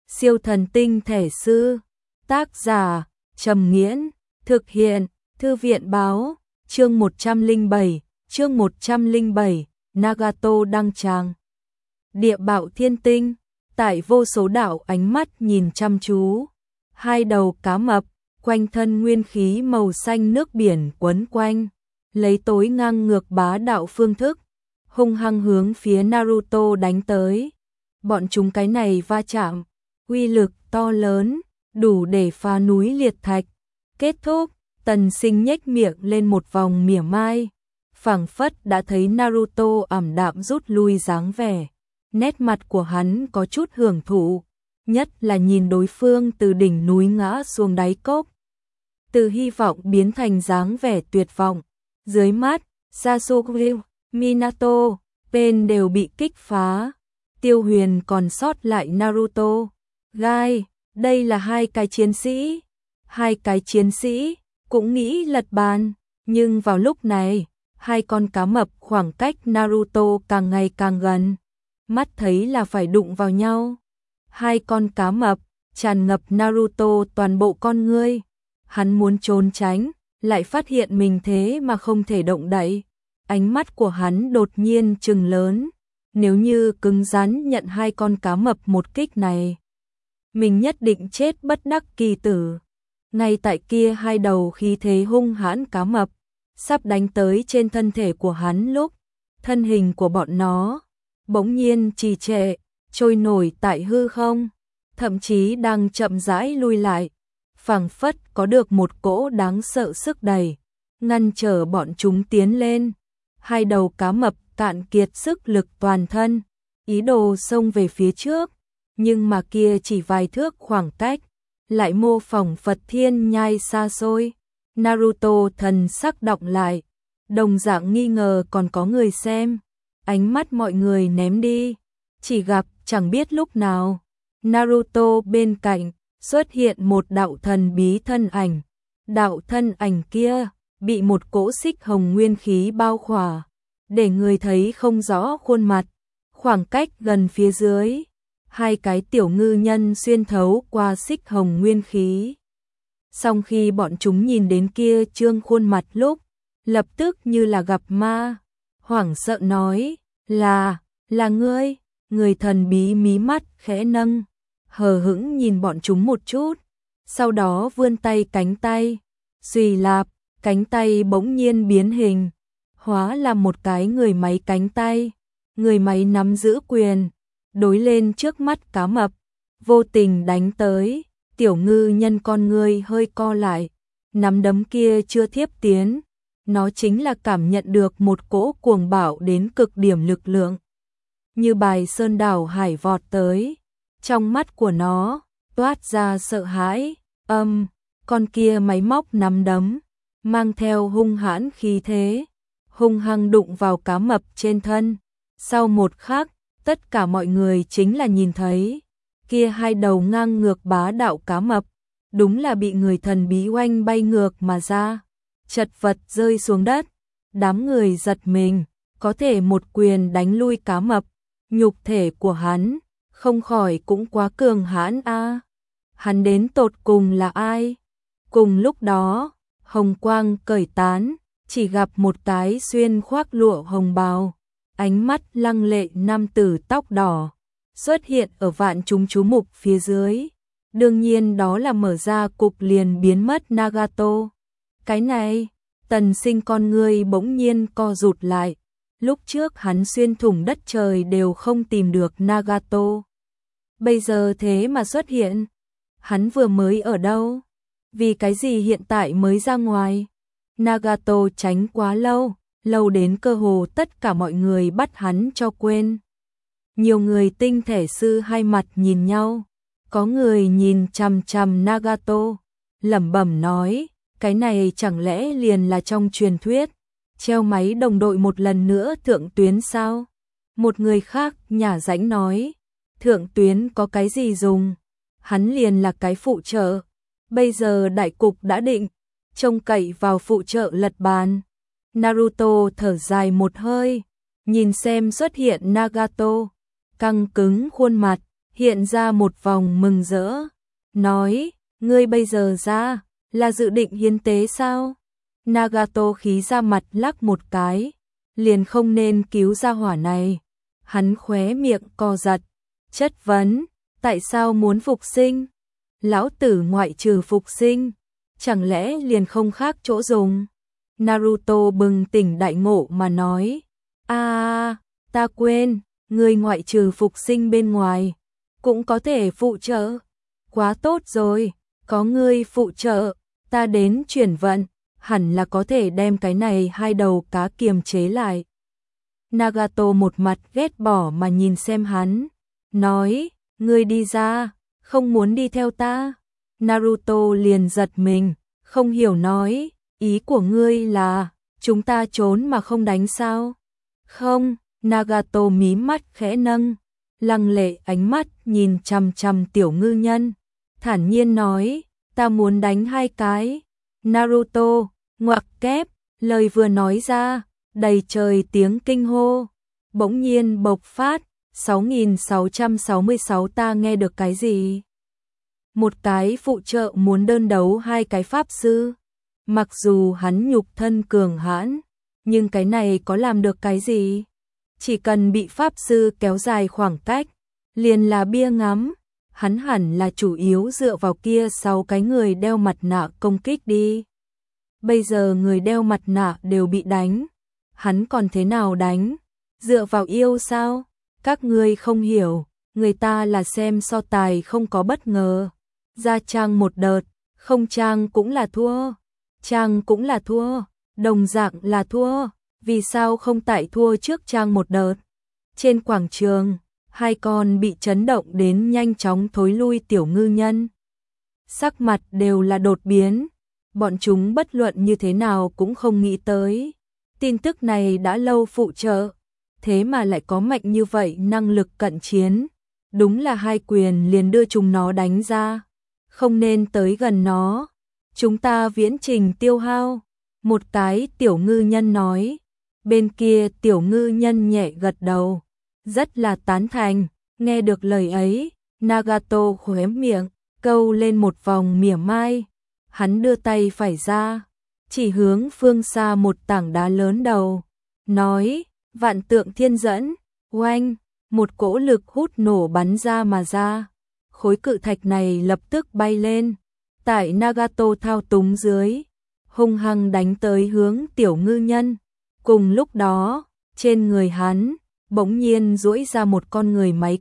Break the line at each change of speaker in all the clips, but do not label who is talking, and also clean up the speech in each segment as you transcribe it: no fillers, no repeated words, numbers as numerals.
Siêu thần tinh thể sư. Tác giả Trầm Nghiễn. Thực hiện Thư viện Báo. Chương 107. Nagato đăng tràng. Địa Bạo Thiên Tinh. Tại vô số đạo ánh mắt nhìn chăm chú, hai đầu cá mập, quanh thân nguyên khí màu xanh nước biển quấn quanh, lấy tối ngang ngược bá đạo phương thức, hung hăng hướng phía Naruto đánh tới. Bọn chúng cái này va chạm, uy lực to lớn, đủ để phá núi liệt thạch. Kết thúc, Tần Sinh nhếch miệng lên một vòng mỉa mai, phảng phất đã thấy Naruto ảm đạm rút lui dáng vẻ. Nét mặt của hắn có chút hưởng thụ, nhất là nhìn đối phương từ đỉnh núi ngã xuống đáy cốc. Từ hy vọng biến thành dáng vẻ tuyệt vọng. Dưới mắt, Sasuke, Minato, Pain đều bị kích phá. Tiêu Huyền còn sót lại Naruto, Gai, đây là hai cái chiến sĩ. Hai cái chiến sĩ cũng nghĩ lật bàn, nhưng vào lúc này, hai con cá mập khoảng cách Naruto càng ngày càng gần. Mắt thấy là phải đụng vào nhau. Hai con cá mập tràn ngập Naruto toàn bộ con ngươi. Hắn muốn trốn tránh, lại phát hiện mình thế mà không thể động đậy. Ánh mắt của hắn đột nhiên trừng lớn. Nếu như cứng rắn nhận hai con cá mập một kích này, mình nhất định chết bất đắc kỳ tử. Ngay tại kia hai đầu khí thế hung hãn cá mập sắp đánh tới trên thân thể của hắn lúc, thân hình của bọn nó bỗng nhiên trì trệ, trôi nổi tại hư không, thậm chí đang chậm rãi lui lại, phảng phất có được một cỗ đáng sợ sức đẩy, ngăn trở bọn chúng tiến lên. Hai đầu cá mập cạn kiệt sức lực toàn thân, ý đồ xông về phía trước, nhưng mà kia chỉ vài thước khoảng cách, lại mô phỏng Phật Thiên Nhai xa xôi. Naruto thần sắc đọng lại, đồng dạng nghi ngờ còn có người xem. Ánh mắt mọi người ném đi, chỉ gặp chẳng biết lúc nào, Naruto bên cạnh xuất hiện một đạo thần bí thân ảnh. Đạo thân ảnh kia bị một cỗ xích hồng nguyên khí bao khỏa, để người thấy không rõ khuôn mặt. Khoảng cách gần phía dưới, hai cái tiểu ngư nhân xuyên thấu qua xích hồng nguyên khí. Song khi bọn chúng nhìn đến kia trương khuôn mặt lúc, lập tức như là gặp ma, hoảng sợ nói, là ngươi. Người thần bí mí mắt khẽ nâng, hờ hững nhìn bọn chúng một chút, sau đó vươn tay cánh tay, xùy lạp, cánh tay bỗng nhiên biến hình, hóa là một cái người máy cánh tay. Người máy nắm giữ quyền, đối lên trước mắt cá mập, vô tình đánh tới. Tiểu ngư nhân con ngươi hơi co lại, nắm đấm kia chưa thiếp tiến, nó chính là cảm nhận được một cỗ cuồng bạo đến cực điểm lực lượng, như bài sơn đảo hải vọt tới. Trong mắt của nó toát ra sợ hãi. Con kia máy móc nắm đấm, mang theo hung hãn khí thế, hung hăng đụng vào cá mập trên thân. Sau một khắc, tất cả mọi người chính là nhìn thấy kia hai đầu ngang ngược bá đạo cá mập, đúng là bị người thần bí oanh bay ngược mà ra, chật vật rơi xuống đất. Đám người giật mình, có thể một quyền đánh lui cá mập, nhục thể của hắn không khỏi cũng quá cường hãn a. Hắn đến tột cùng là ai? Cùng lúc đó, hồng quang cởi tán, chỉ gặp một cái xuyên khoác lụa hồng bào, ánh mắt lăng lệ nam tử tóc đỏ xuất hiện ở vạn chúng chú mục phía dưới. Đương nhiên đó là mở ra cục liền biến mất Nagato. Cái này, Tần Sinh con ngươi bỗng nhiên co rụt lại. Lúc trước hắn xuyên thủng đất trời đều không tìm được Nagato, bây giờ thế mà xuất hiện. Hắn vừa mới ở đâu? Vì cái gì hiện tại mới ra ngoài? Nagato tránh quá lâu, lâu đến cơ hồ tất cả mọi người bắt hắn cho quên. Nhiều người tinh thể sư hai mặt nhìn nhau, có người nhìn chằm chằm Nagato, lẩm bẩm nói, cái này chẳng lẽ liền là trong truyền thuyết, treo máy đồng đội một lần nữa thượng tuyến sao? Một người khác nhả rãnh nói, thượng tuyến có cái gì dùng, hắn liền là cái phụ trợ, bây giờ đại cục đã định, trông cậy vào phụ trợ lật bàn. Naruto thở dài một hơi, nhìn xem xuất hiện Nagato, căng cứng khuôn mặt, hiện ra một vòng mừng rỡ, nói, ngươi bây giờ ra, là dự định hiến tế sao? Nagato khí ra mặt lắc một cái, liền không nên cứu gia hỏa này. Hắn khóe miệng co giật, chất vấn, tại sao muốn phục sinh? Lão tử ngoại trừ phục sinh, chẳng lẽ liền không khác chỗ dùng? Naruto bừng tỉnh đại ngộ mà nói, ta quên, người ngoại trừ phục sinh bên ngoài, cũng có thể phụ trợ. Quá tốt rồi, có ngươi phụ trợ, ta đến chuyển vận, hẳn là có thể đem cái này hai đầu cá kiềm chế lại. Nagato một mặt ghét bỏ mà nhìn xem hắn, nói, ngươi đi ra, không muốn đi theo ta. Naruto liền giật mình, không hiểu nói, ý của ngươi là, chúng ta trốn mà không đánh sao? Không, Nagato mí mắt khẽ nâng, lăng lệ ánh mắt nhìn chằm chằm tiểu ngư nhân, thản nhiên nói, ta muốn đánh hai cái. Naruto, ngoặc kép, lời vừa nói ra, đầy trời tiếng kinh hô, bỗng nhiên bộc phát, 6666 ta nghe được cái gì? Một cái phụ trợ muốn đơn đấu hai cái pháp sư, mặc dù hắn nhục thân cường hãn, nhưng cái này có làm được cái gì? Chỉ cần bị pháp sư kéo dài khoảng cách, liền là bia ngắm, hắn hẳn là chủ yếu dựa vào kia 6 cái người đeo mặt nạ công kích đi. Bây giờ người đeo mặt nạ đều bị đánh, hắn còn thế nào đánh? Dựa vào yêu sao? Các ngươi không hiểu, người ta là xem so tài không có bất ngờ. Ra trang một đợt, không trang cũng là thua. Trang cũng là thua, đồng dạng là thua. Vì sao không tại thua trước trang một đợt? Trên quảng trường, hai con bị chấn động đến nhanh chóng thối lui tiểu ngư nhân. Sắc mặt đều là đột biến, bọn chúng bất luận như thế nào cũng không nghĩ tới. Tin tức này đã lâu phụ trợ, thế mà lại có mạnh như vậy năng lực cận chiến. Đúng là hai quyền liền đưa chúng nó đánh ra, không nên tới gần nó. Chúng ta viễn trình tiêu hao, một cái tiểu ngư nhân nói. Bên kia tiểu ngư nhân nhẹ gật đầu, rất là tán thành. Nghe được lời ấy, Nagato khóe miệng câu lên một vòng mỉa mai. Hắn đưa tay phải ra, chỉ hướng phương xa một tảng đá lớn đầu, nói, vạn tượng thiên dẫn, oanh, một cỗ lực hút nổ bắn ra mà ra. Khối cự thạch này lập tức bay lên, tại Nagato thao túng dưới, hung hăng đánh tới hướng tiểu ngư nhân. Cùng lúc đó, trên người hắn, bỗng nhiên duỗi ra một con người máy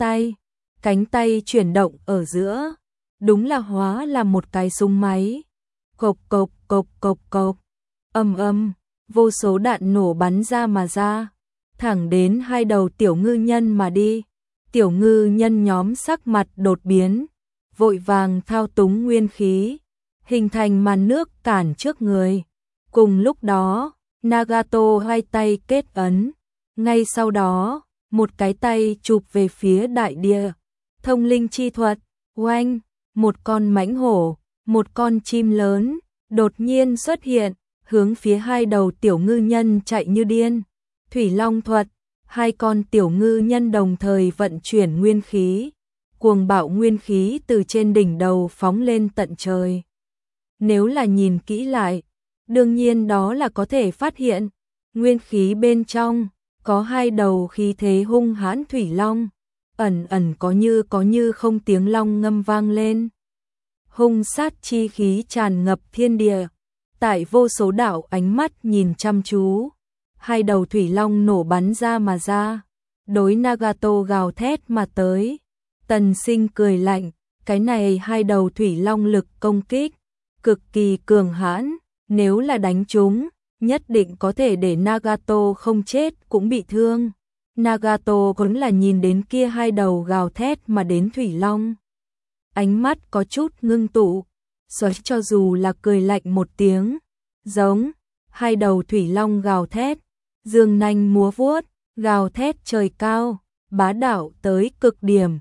cánh tay chuyển động ở giữa, đúng là hóa là một cái súng máy. Cộc cộc cộc cộc cộc, âm, vô số đạn nổ bắn ra mà ra, thẳng đến hai đầu tiểu ngư nhân mà đi. Tiểu ngư nhân nhóm sắc mặt đột biến, vội vàng thao túng nguyên khí, hình thành màn nước cản trước người. Cùng lúc đó, Nagato hai tay kết ấn, ngay sau đó, một cái tay chụp về phía đại địa. Thông linh chi thuật, oanh, một con mãnh hổ, một con chim lớn, đột nhiên xuất hiện, hướng phía hai đầu tiểu ngư nhân chạy như điên. Thủy Long thuật, hai con tiểu ngư nhân đồng thời vận chuyển nguyên khí, cuồng bạo nguyên khí từ trên đỉnh đầu phóng lên tận trời. Nếu là nhìn kỹ lại, đương nhiên đó là có thể phát hiện, nguyên khí bên trong có hai đầu khí thế hung hãn thủy long, ẩn có như không tiếng long ngâm vang lên. Hung sát chi khí tràn ngập thiên địa, tại vô số đạo ánh mắt nhìn chăm chú, hai đầu thủy long nổ bắn ra mà ra, đối Nagato gào thét mà tới. Tần Sinh cười lạnh, cái này hai đầu thủy long lực công kích cực kỳ cường hãn, nếu là đánh chúng, nhất định có thể để Nagato không chết cũng bị thương. Nagato cũng là nhìn đến kia hai đầu gào thét mà đến thủy long, ánh mắt có chút ngưng tụ, rồi cho dù là cười lạnh một tiếng, giống hai đầu thủy long gào thét, dương nanh múa vuốt, gào thét trời cao, bá đạo tới cực điểm.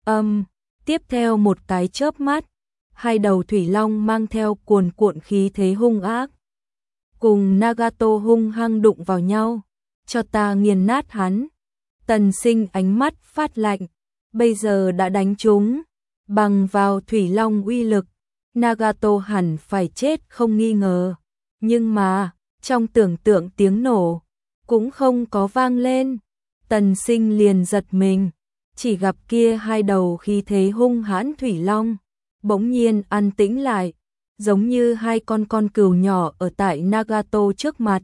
Tiếp theo một cái chớp mắt, hai đầu thủy long mang theo cuồn cuộn khí thế hung ác, cùng Nagato hung hăng đụng vào nhau, cho ta nghiền nát hắn. Tần Sinh ánh mắt phát lạnh, bây giờ đã đánh trúng, bằng vào Thủy Long uy lực, Nagato hẳn phải chết không nghi ngờ. Nhưng mà, trong tưởng tượng tiếng nổ, cũng không có vang lên. Tần Sinh liền giật mình, chỉ gặp kia hai đầu khí thế hung hãn Thủy Long, bỗng nhiên an tĩnh lại, giống như hai con cừu nhỏ ở tại Nagato trước mặt.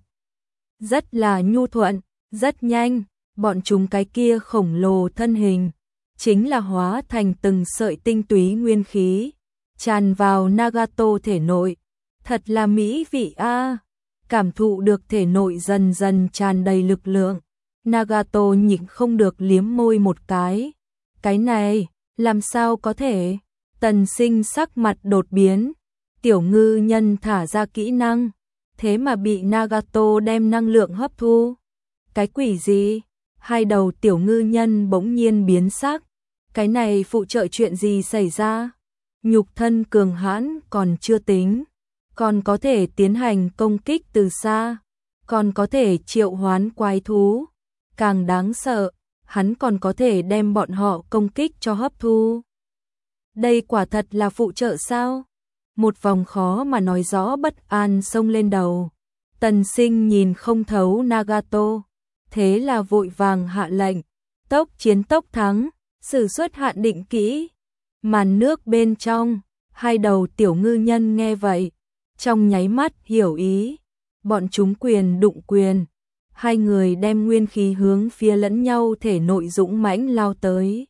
Rất là nhu thuận, rất nhanh, bọn chúng cái kia khổng lồ thân hình, chính là hóa thành từng sợi tinh túy nguyên khí, tràn vào Nagato thể nội. Thật là mỹ vị a. Cảm thụ được thể nội dần dần tràn đầy lực lượng, Nagato nhịn không được liếm môi một cái. Cái này, làm sao có thể? Tần Sinh sắc mặt đột biến, tiểu ngư nhân thả ra kỹ năng, thế mà bị Nagato đem năng lượng hấp thu. Cái quỷ gì? Hai đầu tiểu ngư nhân bỗng nhiên biến sắc. Cái này phụ trợ chuyện gì xảy ra? Nhục thân cường hãn còn chưa tính, còn có thể tiến hành công kích từ xa, còn có thể triệu hoán quái thú. Càng đáng sợ, hắn còn có thể đem bọn họ công kích cho hấp thu. Đây quả thật là phụ trợ sao? Một vòng khó mà nói rõ bất an xông lên đầu. Tần Sinh nhìn không thấu Nagato, thế là vội vàng hạ lệnh, tốc chiến tốc thắng, sử xuất hạn định kỹ. Màn nước bên trong, hai đầu tiểu ngư nhân nghe vậy, trong nháy mắt hiểu ý, bọn chúng quyền đụng quyền, hai người đem nguyên khí hướng phía lẫn nhau thể nội dũng mãnh lao tới.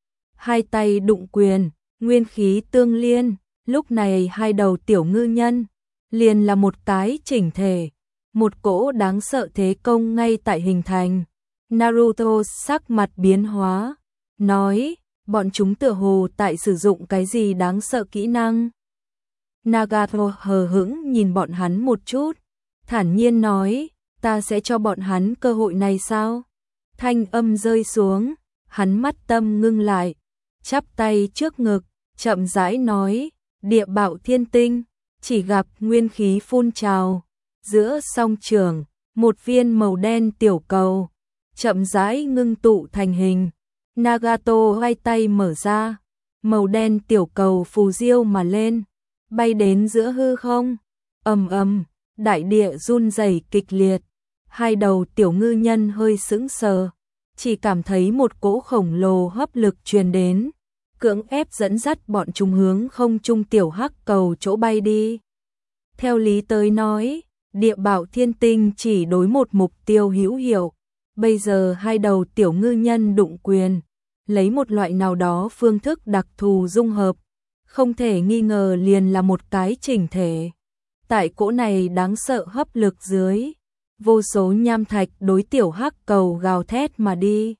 Hai tay đụng quyền, nguyên khí tương liên, lúc này hai đầu tiểu ngư nhân liền là một cái chỉnh thể, một cỗ đáng sợ thế công ngay tại hình thành. Naruto sắc mặt biến hóa, nói, bọn chúng tựa hồ tại sử dụng cái gì đáng sợ kỹ năng. Nagato hờ hững nhìn bọn hắn một chút, thản nhiên nói, ta sẽ cho bọn hắn cơ hội này sao? Thanh âm rơi xuống, hắn mắt tâm ngưng lại, chắp tay trước ngực, chậm rãi nói, địa bạo thiên tinh, chỉ gặp nguyên khí phun trào, giữa song trường, một viên màu đen tiểu cầu, chậm rãi ngưng tụ thành hình. Nagato hai tay mở ra, màu đen tiểu cầu phù diêu mà lên, bay đến giữa hư không, ầm ầm, đại địa run rẩy kịch liệt. Hai đầu tiểu ngư nhân hơi sững sờ, chỉ cảm thấy một cỗ khổng lồ hấp lực truyền đến, cưỡng ép dẫn dắt bọn chúng hướng không trung tiểu hắc cầu chỗ bay đi. Theo lý tới nói, địa bạo thiên tinh chỉ đối một mục tiêu hữu hiệu, bây giờ hai đầu tiểu ngư nhân đụng quyền, lấy một loại nào đó phương thức đặc thù dung hợp, không thể nghi ngờ liền là một cái chỉnh thể. Tại cỗ này đáng sợ hấp lực dưới, vô số nham thạch đối tiểu hắc cầu gào thét mà đi,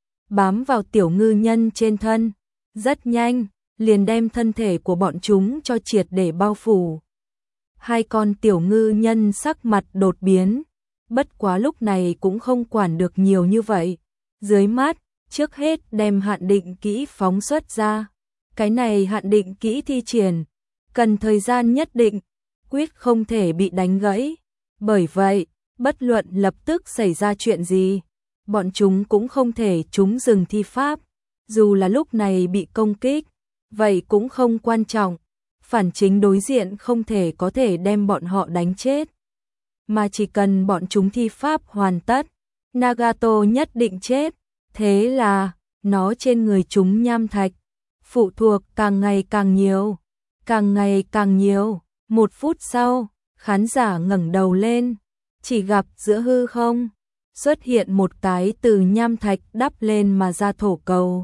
bám vào tiểu ngư nhân trên thân, rất nhanh, liền đem thân thể của bọn chúng cho triệt để bao phủ. Hai con tiểu ngư nhân sắc mặt đột biến, bất quá lúc này cũng không quản được nhiều như vậy. Dưới mắt, trước hết đem hạn định kỹ phóng xuất ra. Cái này hạn định kỹ thi triển, cần thời gian nhất định, quyết không thể bị đánh gãy. Bởi vậy, bất luận lập tức xảy ra chuyện gì, bọn chúng cũng không thể trúng dừng thi pháp. Dù là lúc này bị công kích, vậy cũng không quan trọng. Phản chính đối diện không thể có thể đem bọn họ đánh chết, mà chỉ cần bọn chúng thi pháp hoàn tất, Nagato nhất định chết. Thế là, nó trên người chúng nham thạch, phụ thuộc càng ngày càng nhiều, càng ngày càng nhiều. 1 phút sau, khán giả ngẩng đầu lên, chỉ gặp giữa hư không xuất hiện một cái từ nham thạch đắp lên mà ra thổ cầu,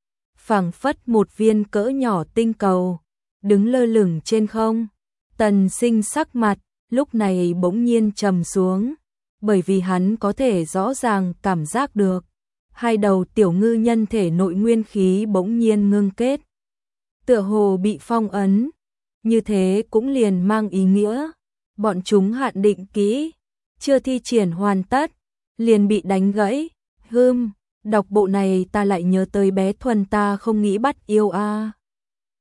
phảng phất một viên cỡ nhỏ tinh cầu, đứng lơ lửng trên không. Tần Sinh sắc mặt lúc này bỗng nhiên trầm xuống, bởi vì hắn có thể rõ ràng cảm giác được hai đầu tiểu ngư nhân thể nội nguyên khí bỗng nhiên ngưng kết, tựa hồ bị phong ấn. Như thế cũng liền mang ý nghĩa bọn chúng hạn định kỹ chưa thi triển hoàn tất, liền bị đánh gãy. Đọc bộ này ta lại nhớ tới bé Thuần ta không nghĩ bắt yêu a.